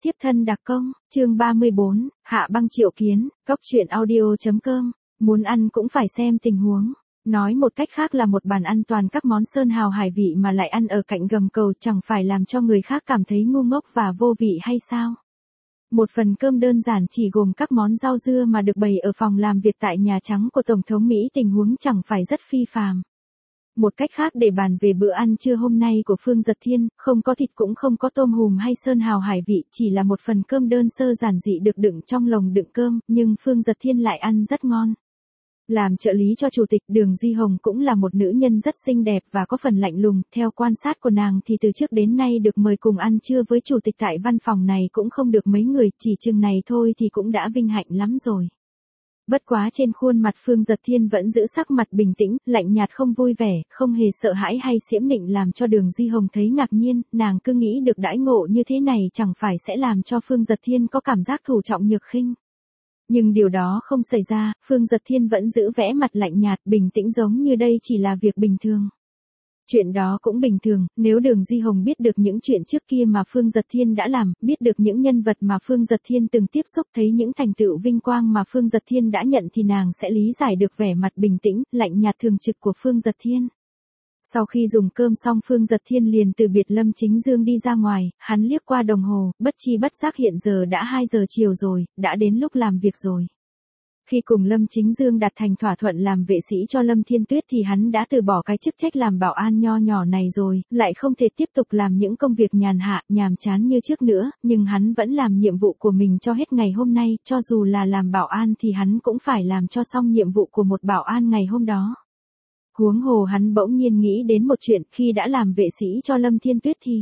Tiếp thân đặc công, chương 34, Hạ Băng triệu kiến, Cóc truyện audio.com, muốn ăn cũng phải xem tình huống. Nói một cách khác là một bàn ăn toàn các món sơn hào hải vị mà lại ăn ở cạnh gầm cầu chẳng phải làm cho người khác cảm thấy ngu ngốc và vô vị hay sao? Một phần cơm đơn giản chỉ gồm các món rau dưa mà được bày ở phòng làm việc tại Nhà Trắng của Tổng thống Mỹ, tình huống chẳng phải rất phi phàm. Một cách khác để bàn về bữa ăn trưa hôm nay của Phương Dật Thiên, không có thịt cũng không có tôm hùm hay sơn hào hải vị, chỉ là một phần cơm đơn sơ giản dị được đựng trong lồng đựng cơm, nhưng Phương Dật Thiên lại ăn rất ngon. Làm trợ lý cho chủ tịch, Đường Di Hồng cũng là một nữ nhân rất xinh đẹp và có phần lạnh lùng, theo quan sát của nàng thì từ trước đến nay được mời cùng ăn trưa với chủ tịch tại văn phòng này cũng không được mấy người, chỉ chừng này thôi thì cũng đã vinh hạnh lắm rồi. Bất quá trên khuôn mặt Phương Dật Thiên vẫn giữ sắc mặt bình tĩnh, lạnh nhạt không vui vẻ, không hề sợ hãi hay xiễm nịnh làm cho Đường Di Hồng thấy ngạc nhiên, nàng cứ nghĩ được đãi ngộ như thế này chẳng phải sẽ làm cho Phương Dật Thiên có cảm giác thủ trọng nhược khinh. Nhưng điều đó không xảy ra, Phương Dật Thiên vẫn giữ vẻ mặt lạnh nhạt, bình tĩnh giống như đây chỉ là việc bình thường. Chuyện đó cũng bình thường, nếu Đường Di Hồng biết được những chuyện trước kia mà Phương Dật Thiên đã làm, biết được những nhân vật mà Phương Dật Thiên từng tiếp xúc, thấy những thành tựu vinh quang mà Phương Dật Thiên đã nhận thì nàng sẽ lý giải được vẻ mặt bình tĩnh, lạnh nhạt thường trực của Phương Dật Thiên. Sau khi dùng cơm xong, Phương Dật Thiên liền từ biệt Lâm Chính Dương đi ra ngoài, hắn liếc qua đồng hồ, bất chi bất giác hiện giờ đã 2 giờ chiều rồi, đã đến lúc làm việc rồi. Khi cùng Lâm Chính Dương đạt thành thỏa thuận làm vệ sĩ cho Lâm Thiên Tuyết thì hắn đã từ bỏ cái chức trách làm bảo an nho nhỏ này rồi, lại không thể tiếp tục làm những công việc nhàn hạ, nhàm chán như trước nữa, nhưng hắn vẫn làm nhiệm vụ của mình cho hết ngày hôm nay, cho dù là làm bảo an thì hắn cũng phải làm cho xong nhiệm vụ của một bảo an ngày hôm đó. Huống hồ hắn bỗng nhiên nghĩ đến một chuyện, khi đã làm vệ sĩ cho Lâm Thiên Tuyết thì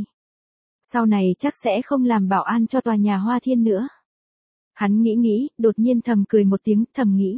sau này chắc sẽ không làm bảo an cho tòa nhà Hoa Thiên nữa. Hắn nghĩ, đột nhiên thầm cười một tiếng, thầm nghĩ.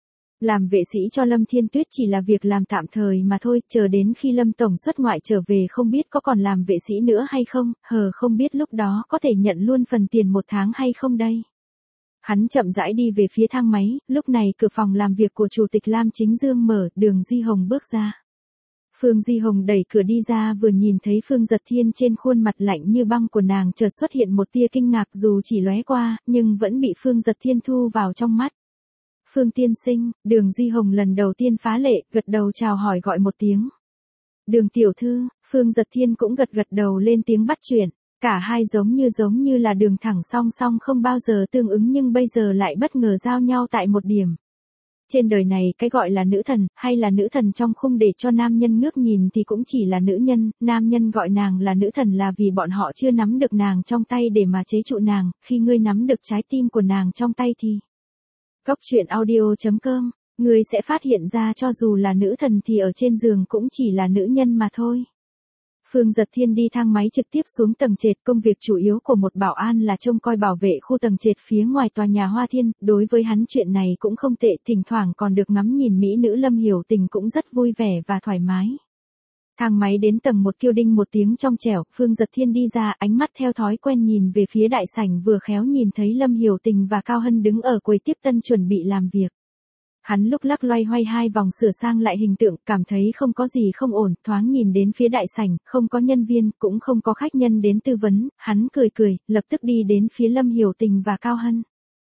Làm vệ sĩ cho Lâm Thiên Tuyết chỉ là việc làm tạm thời mà thôi, chờ đến khi Lâm Tổng xuất ngoại trở về không biết có còn làm vệ sĩ nữa hay không, không biết lúc đó có thể nhận luôn phần tiền 1 tháng hay không đây. Hắn chậm rãi đi về phía thang máy, lúc này cửa phòng làm việc của Chủ tịch Lam Chính Dương mở, Đường Di Hồng bước ra. Phương Di Hồng đẩy cửa đi ra, vừa nhìn thấy Phương Dật Thiên, trên khuôn mặt lạnh như băng của nàng chợt xuất hiện một tia kinh ngạc, dù chỉ lóe qua, nhưng vẫn bị Phương Dật Thiên thu vào trong mắt. Phương tiên sinh, Đường Di Hồng lần đầu tiên phá lệ, gật đầu chào hỏi gọi một tiếng. Đường tiểu thư, Phương Dật Thiên cũng gật đầu lên tiếng bắt chuyện. Cả hai giống như là đường thẳng song song không bao giờ tương ứng nhưng bây giờ lại bất ngờ giao nhau tại một điểm. Trên đời này cái gọi là nữ thần, hay là nữ thần trong khung để cho nam nhân ngước nhìn thì cũng chỉ là nữ nhân, nam nhân gọi nàng là nữ thần là vì bọn họ chưa nắm được nàng trong tay để mà chế trụ nàng, khi ngươi nắm được trái tim của nàng trong tay thì. Cóc truyện audio.com, ngươi sẽ phát hiện ra cho dù là nữ thần thì ở trên giường cũng chỉ là nữ nhân mà thôi. Phương Dật Thiên đi thang máy trực tiếp xuống tầng trệt, công việc chủ yếu của một bảo an là trông coi bảo vệ khu tầng trệt phía ngoài tòa nhà Hoa Thiên, đối với hắn chuyện này cũng không tệ, thỉnh thoảng còn được ngắm nhìn mỹ nữ Lâm Hiểu Tình cũng rất vui vẻ và thoải mái. Thang máy đến tầng 1 kêu đinh một tiếng trong trẻo, Phương Dật Thiên đi ra, ánh mắt theo thói quen nhìn về phía đại sảnh, vừa khéo nhìn thấy Lâm Hiểu Tình và Cao Hân đứng ở quầy tiếp tân chuẩn bị làm việc. Hắn lúc lắc loay hoay 2 vòng sửa sang lại hình tượng, cảm thấy không có gì không ổn, thoáng nhìn đến phía đại sảnh, không có nhân viên, cũng không có khách nhân đến tư vấn, hắn cười, lập tức đi đến phía Lâm Hiểu Tình và Cao Hân.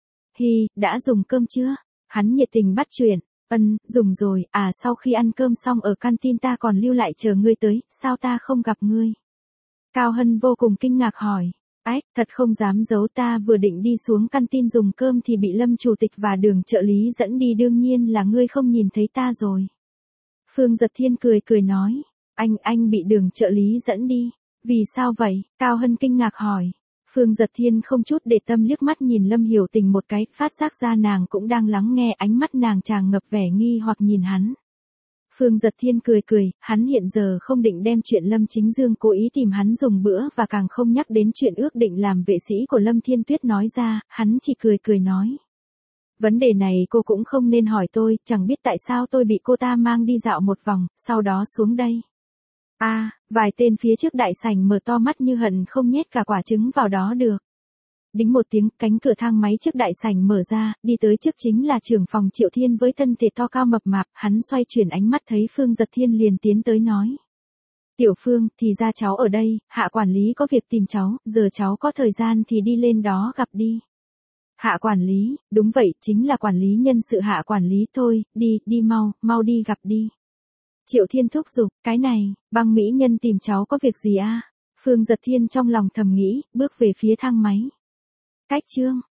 Hi, đã dùng cơm chưa? Hắn nhiệt tình bắt chuyện. Dùng rồi, sau khi ăn cơm xong ở canteen ta còn lưu lại chờ ngươi tới, sao ta không gặp ngươi? Cao Hân vô cùng kinh ngạc hỏi. Thật không dám giấu, ta vừa định đi xuống canteen dùng cơm thì bị Lâm chủ tịch và Đường trợ lý dẫn đi, đương nhiên là ngươi không nhìn thấy ta rồi. Phương Dật Thiên cười nói, anh bị Đường trợ lý dẫn đi, vì sao vậy? Cao Hân kinh ngạc hỏi. Phương Dật Thiên không chút để tâm liếc mắt nhìn Lâm Hiểu Tình một cái, phát giác ra nàng cũng đang lắng nghe, ánh mắt nàng tràn ngập vẻ nghi hoặc nhìn hắn. Phương Dật Thiên cười, hắn hiện giờ không định đem chuyện Lâm Chính Dương cố ý tìm hắn dùng bữa và càng không nhắc đến chuyện ước định làm vệ sĩ của Lâm Thiên Tuyết nói ra, hắn chỉ cười nói. Vấn đề này cô cũng không nên hỏi tôi, chẳng biết tại sao tôi bị cô ta mang đi dạo một vòng, sau đó xuống đây. Vài tên phía trước đại sảnh mở to mắt như hận không nhét cả quả trứng vào đó được. Đính một tiếng, cánh cửa thang máy trước đại sảnh mở ra, đi tới trước chính là trưởng phòng Triệu Thiên với thân thể to cao mập mạp, hắn xoay chuyển ánh mắt thấy Phương Dật Thiên liền tiến tới nói. Tiểu Phương, thì ra cháu ở đây, Hạ quản lý có việc tìm cháu, giờ cháu có thời gian thì đi lên đó gặp đi. Hạ quản lý, đúng vậy, chính là quản lý nhân sự Hạ quản lý thôi, đi mau, mau đi gặp đi. Triệu Thiên thúc giục, cái này, Băng mỹ nhân tìm cháu có việc gì a? Phương Giật Thiên trong lòng thầm nghĩ, bước về phía thang máy. Cách chương